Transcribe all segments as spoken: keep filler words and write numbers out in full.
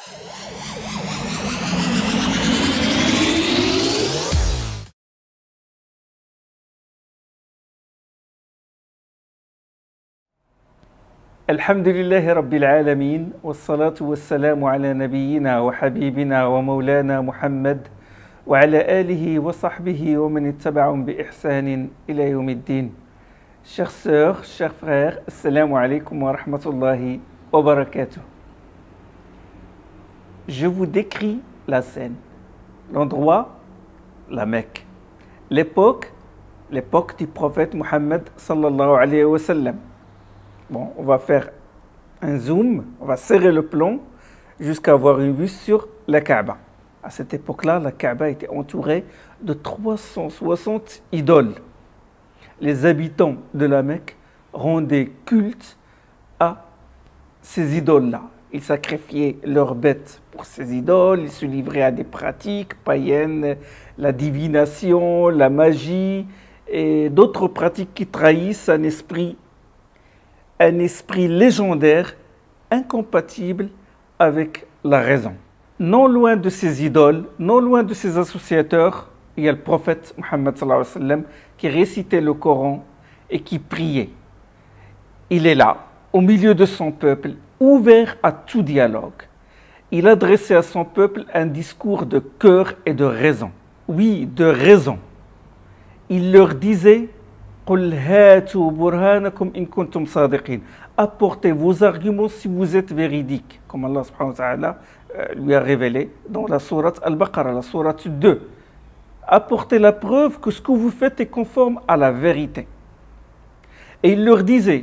الحمد لله رب العالمين والصلاة والسلام على نبينا وحبيبنا ومولانا محمد وعلى آله وصحبه ومن اتبعهم بإحسان إلى يوم الدين. Chères sœurs, chers frères, assalamu alaikum wa rahmatullahi wa barakatuh. Je vous décris la scène, l'endroit, la Mecque, l'époque, l'époque du prophète Mohammed sallallahu alayhi wa sallam. Bon, on va faire un zoom, on va serrer le plomb jusqu'à avoir une vue sur la Kaaba. À cette époque-là, la Kaaba était entourée de trois cent soixante idoles. Les habitants de la Mecque rendaient culte à ces idoles-là. Ils sacrifiaient leurs bêtes pour ces idoles, ils se livraient à des pratiques païennes, la divination, la magie et d'autres pratiques qui trahissent un esprit un esprit légendaire, incompatible avec la raison. Non loin de ces idoles, non loin de ces associateurs, il y a le prophète Mohammed sallallahu alayhi wa sallam qui récitait le Coran et qui priait. Il est là, au milieu de son peuple, ouvert à tout dialogue. Il adressait à son peuple un discours de cœur et de raison. Oui, de raison. Il leur disait: apportez vos arguments si vous êtes véridiques, comme Allah subhanahu wa ta'ala lui a révélé dans la sourate Al-Baqarah, la sourate deux. Apportez la preuve que ce que vous faites est conforme à la vérité. Et il leur disait: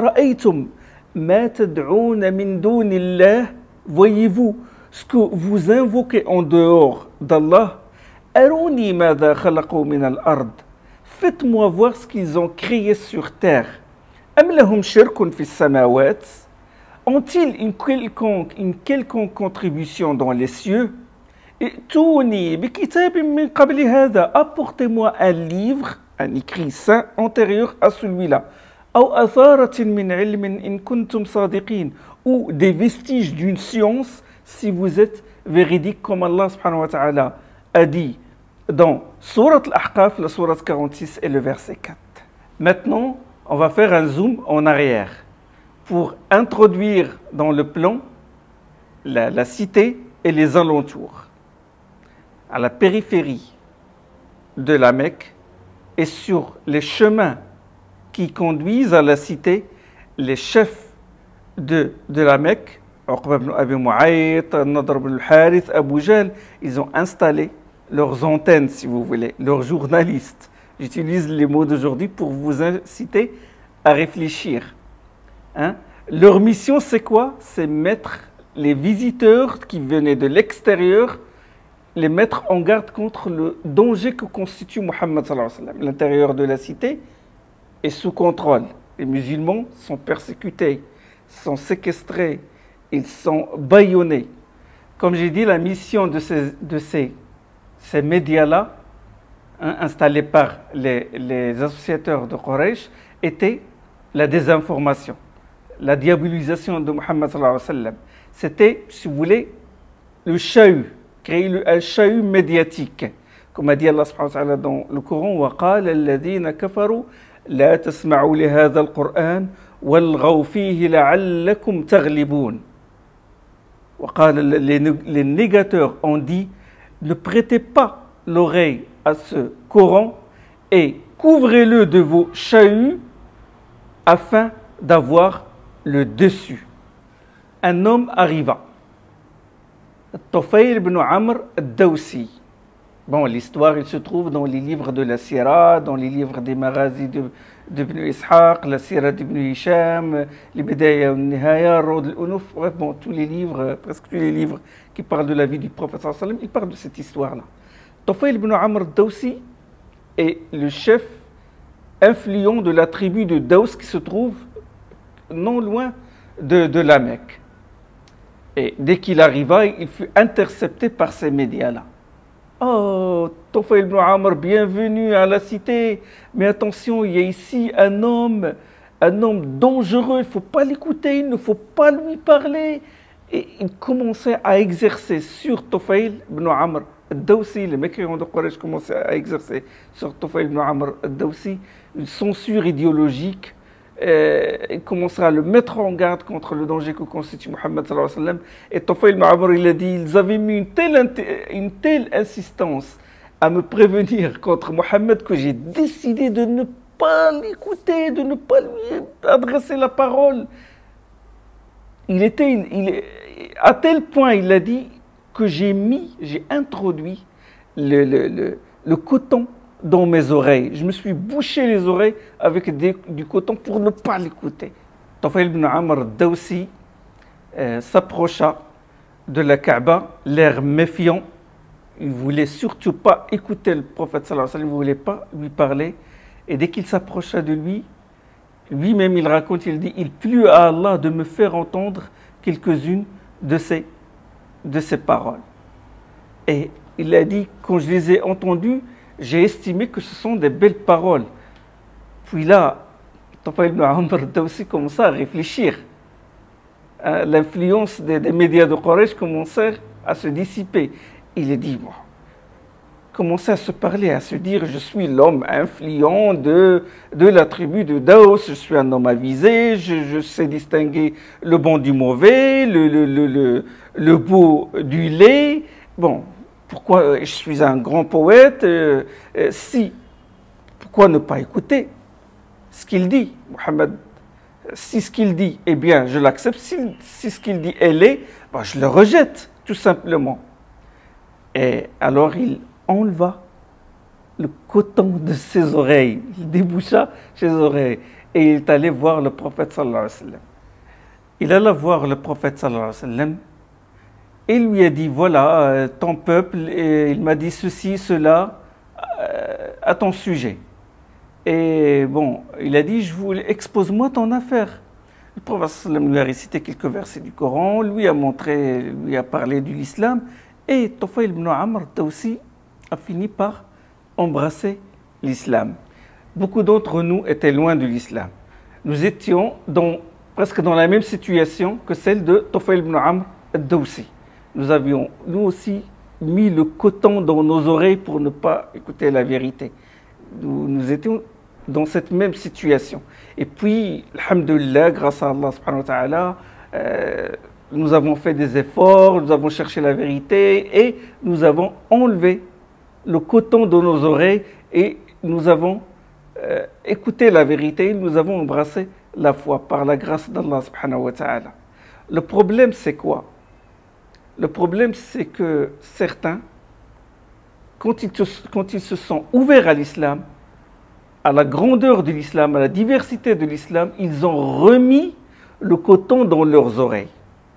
voyez-vous ce que vous invoquez en dehors d'Allah? Faites-moi voir ce qu'ils ont créé sur terre. Ont-ils une quelconque, une quelconque contribution dans les cieux? Apportez-moi un livre, un écrit saint antérieur à celui-là. Ou des vestiges d'une science si vous êtes véridique, comme Allah subhanahu wa ta'ala a dit dans Surat Al-Ahqaf, la Surat quarante-six et le verset quatre. Maintenant, on va faire un zoom en arrière pour introduire dans le plan la, la cité et les alentours. À la périphérie de la Mecque et sur les chemins qui conduisent à la cité, les chefs de, de la Mecque, Uqba ibn Abi Mu'ayt, Nadr ibn al-Harith, Abu Jahl, ils ont installé leurs antennes, si vous voulez, leurs journalistes. J'utilise les mots d'aujourd'hui pour vous inciter à réfléchir. Hein? Leur mission, c'est quoi? C'est mettre les visiteurs qui venaient de l'extérieur, les mettre en garde contre le danger que constitue Mohammed sallallahu alayhi wa sallam. L'intérieur de la cité est sous contrôle. Les musulmans sont persécutés, sont séquestrés, ils sont bâillonnés. Comme j'ai dit, la mission de ces, de ces Ces médias-là, hein, installés par les, les associateurs de Quraysh, étaient la désinformation, la diabolisation de Mohammed sallallahu alayhi wa sallam. C'était, si vous voulez, le chahut, créer le, un chahut médiatique. Comme a dit Allah subhanahu wa ta'ala dans le Coran: وَقَالَ الَّذِينَ كَفَرُوا لَا تَسْمَعُوا لِهَذَا الْقُرْآنِ وَالْغَوْا فِيهِ لَعَلَّكُمْ تَغْلِبُونَ. وقال, les, les négateurs ont dit: ne prêtez pas l'oreille à ce Coran et couvrez-le de vos chahuts afin d'avoir le dessus. Un homme arriva, Tufayl ibn Amr al-Dawsi. Bon, l'histoire, il se trouve dans les livres de la Sira, dans les livres des Maghazi d'Ibn Ishaq, la Sira d'Ibn Hisham, les Bidaya al-Nihaya, Rod al-Unuf, bref, bon, tous les livres, presque tous les livres qui parlent de la vie du prophète sallallahu alayhi wa sallam, ils parlent de cette histoire-là. Tufayl ibn Amr al-Dawsi est le chef influent de la tribu de Daws qui se trouve non loin de, de la Mecque. Et dès qu'il arriva, il fut intercepté par ces médias-là. Oh, Tufayl ibn Amr, bienvenue à la cité. Mais attention, il y a ici un homme, un homme dangereux. Il ne faut pas l'écouter, il ne faut pas lui parler. Et il commençait à exercer sur Tufayl ibn Amr al-Dawsi, les mécréants de Quraysh commençaient à exercer sur Tufayl ibn Amr al-Dawsi une censure idéologique. Euh, il commençait à le mettre en garde contre le danger que constitue Mohammed sallallahu alayhi wa sallam. Et Tufayl ibn Amr, il a dit, ils avaient mis une telle, une telle insistance à me prévenir contre Mohammed que j'ai décidé de ne pas l'écouter, de ne pas lui adresser la parole. Il était, il, à tel point, il a dit que j'ai mis, j'ai introduit le, le, le, le coton dans mes oreilles. Je me suis bouché les oreilles avec des, du coton pour ne pas l'écouter. Tufayl ibn Amr al-Dawsi euh, s'approcha de la Kaaba, l'air méfiant. Il ne voulait surtout pas écouter le prophète sallallahu alayhi wa sallam, il ne voulait pas lui parler. Et dès qu'il s'approcha de lui, lui-même, il raconte, il dit, il plut à Allah de me faire entendre quelques-unes de ses, de ses paroles. Et il a dit, quand je les ai entendues, j'ai estimé que ce sont des belles paroles. Puis là, Tufayl ibn Amr al-Dawsi commença à réfléchir. L'influence des, des médias de Quraysh commençait à se dissiper. Il a dit, bon, commençait à se parler, à se dire, je suis l'homme influent de, de la tribu de Daos, je suis un homme avisé, je, je sais distinguer le bon du mauvais, le, le, le, le, le beau du laid. Bon, pourquoi je suis un grand poète, euh, euh, si, pourquoi ne pas écouter ce qu'il dit, Mohammed? Si ce qu'il dit est bien, je l'accepte, si, si ce qu'il dit est laid, ben, je le rejette, tout simplement. Et alors il enleva le coton de ses oreilles, il déboucha ses oreilles et il est allé voir le prophète sallallahu alayhi wa sallam. Il alla voir le prophète sallallahu alayhi wa sallam et il lui a dit, voilà, ton peuple, et il m'a dit ceci, cela euh, à ton sujet. Et bon, il a dit, je voulais, expose-moi ton affaire. Le prophète sallallahu alayhi wa sallam lui a récité quelques versets du Coran, lui a montré, lui a parlé de l'islam, et Tufayl ibn Amr al-Dawsi a fini par embrasser l'islam. Beaucoup d'entre nous étaient loin de l'islam. Nous étions dans, presque dans la même situation que celle de Tufayl ibn Amr al-Dawsi. Nous avions, nous aussi, mis le coton dans nos oreilles pour ne pas écouter la vérité. Nous, nous étions dans cette même situation. Et puis, alhamdoulilah, grâce à Allah subhanahu wa ta'ala, euh, nous avons fait des efforts, nous avons cherché la vérité et nous avons enlevé le coton de nos oreilles et nous avons euh, écouté la vérité, nous avons embrassé la foi par la grâce d'Allah subhanahu wa ta'ala. Le problème, c'est quoi? Le problème, c'est que certains, quand ils, quand ils se sont ouverts à l'islam, à la grandeur de l'islam, à la diversité de l'islam, ils ont remis le coton dans leurs oreilles.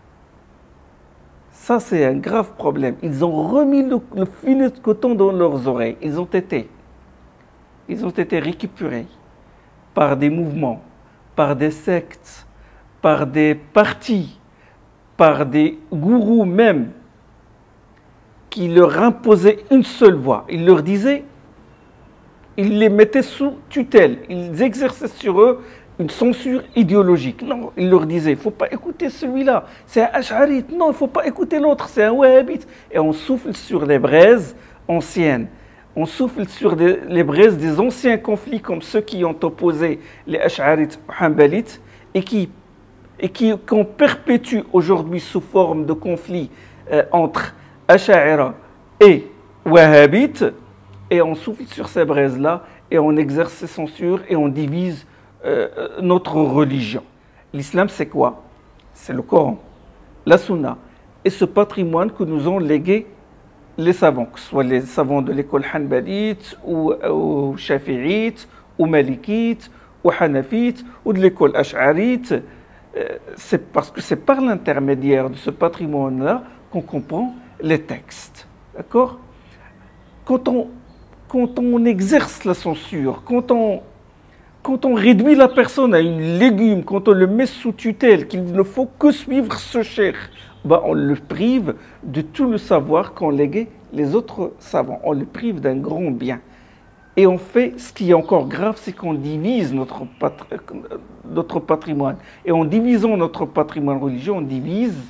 Ça, c'est un grave problème. Ils ont remis le, le filet de coton dans leurs oreilles. Ils ont été, ils ont été récupérés par des mouvements, par des sectes, par des partis, par des gourous même, qui leur imposaient une seule voix. Ils leur disaient, ils les mettaient sous tutelle, ils exerçaient sur eux une censure idéologique. Non, ils leur disaient, il ne faut pas écouter celui-là, c'est un ash'arite. Non, il ne faut pas écouter l'autre, c'est un wahhabite. Et on souffle sur les braises anciennes. On souffle sur des, les braises des anciens conflits comme ceux qui ont opposé les ash'arites aux hanbalites et qui, et qui, qu'on perpétue aujourd'hui sous forme de conflit euh, entre ash'ara et wahhabites. Et on souffle sur ces braises-là et on exerce ces censures et on divise euh, notre religion. L'islam, c'est quoi? C'est le Coran, la Sunna et ce patrimoine que nous ont légué les savants, que ce soit les savants de l'école hanbalite ou, ou shafi'ite ou malikite ou hanafite ou de l'école ash'arite. Euh, c'est parce que c'est par l'intermédiaire de ce patrimoine-là qu'on comprend les textes. D'accord? Quand on Quand on exerce la censure, quand on, quand on réduit la personne à une légume, quand on le met sous tutelle, qu'il ne faut que suivre ce cheikh, ben on le prive de tout le savoir qu'ont légué les autres savants. On le prive d'un grand bien. Et on fait, ce qui est encore grave, c'est qu'on divise notre, patri- notre patrimoine. Et en divisant notre patrimoine religieux, on divise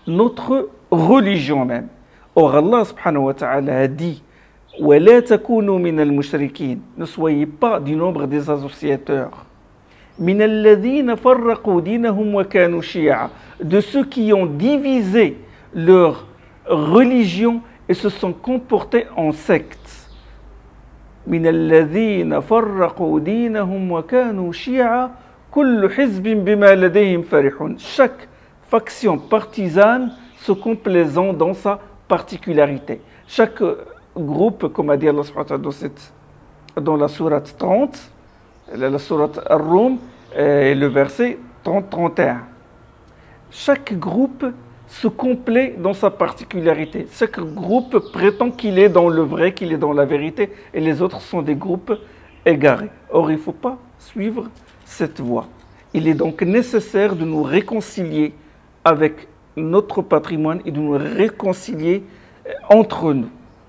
notre religion même. Or Allah subhanahu wa ta'ala a dit وَلَا تَكُونُوا مِنَ الْمُشْرِكِينَ. Ne soyez pas du nombre des associateurs. مِنَ الَّذِينَ فَرَّقُوا دِينَهُمْ وَكَانُوا شِيَعًا. De ceux qui ont divisé leur religion et se sont comportés en sectes. مِنَ الَّذِينَ فَرَّقُوا دِينَهُمْ وَكَانُوا شِيَعًا كُلُّ حِزْبٍ بِمَا لَدَيْهِمْ فَرِحُونَ. Chaque faction partisane se complaisant dans sa particularité. Chaque groupe, comme a dit Allah subhanahu wa ta'ala dans la sourate trente, la sourate Ar-Rum, et le verset trente trente et un. Chaque groupe se complaît dans sa particularité. Chaque groupe prétend qu'il est dans le vrai, qu'il est dans la vérité, et les autres sont des groupes égarés. Or, il ne faut pas suivre cette voie. Il est donc nécessaire de nous réconcilier avec notre patrimoine et de nous réconcilier entre nous.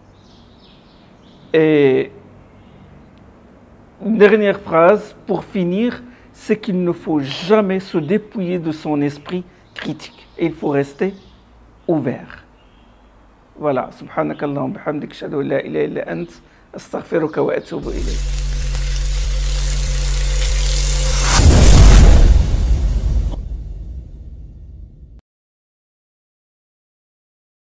Et une dernière phrase pour finir, c'est qu'il ne faut jamais se dépouiller de son esprit critique. Et il faut rester ouvert. Voilà. Subhanakallahumma bihamdik, ashhadu an la ilaha illa ant, astaghfiruka wa atubu ilayk.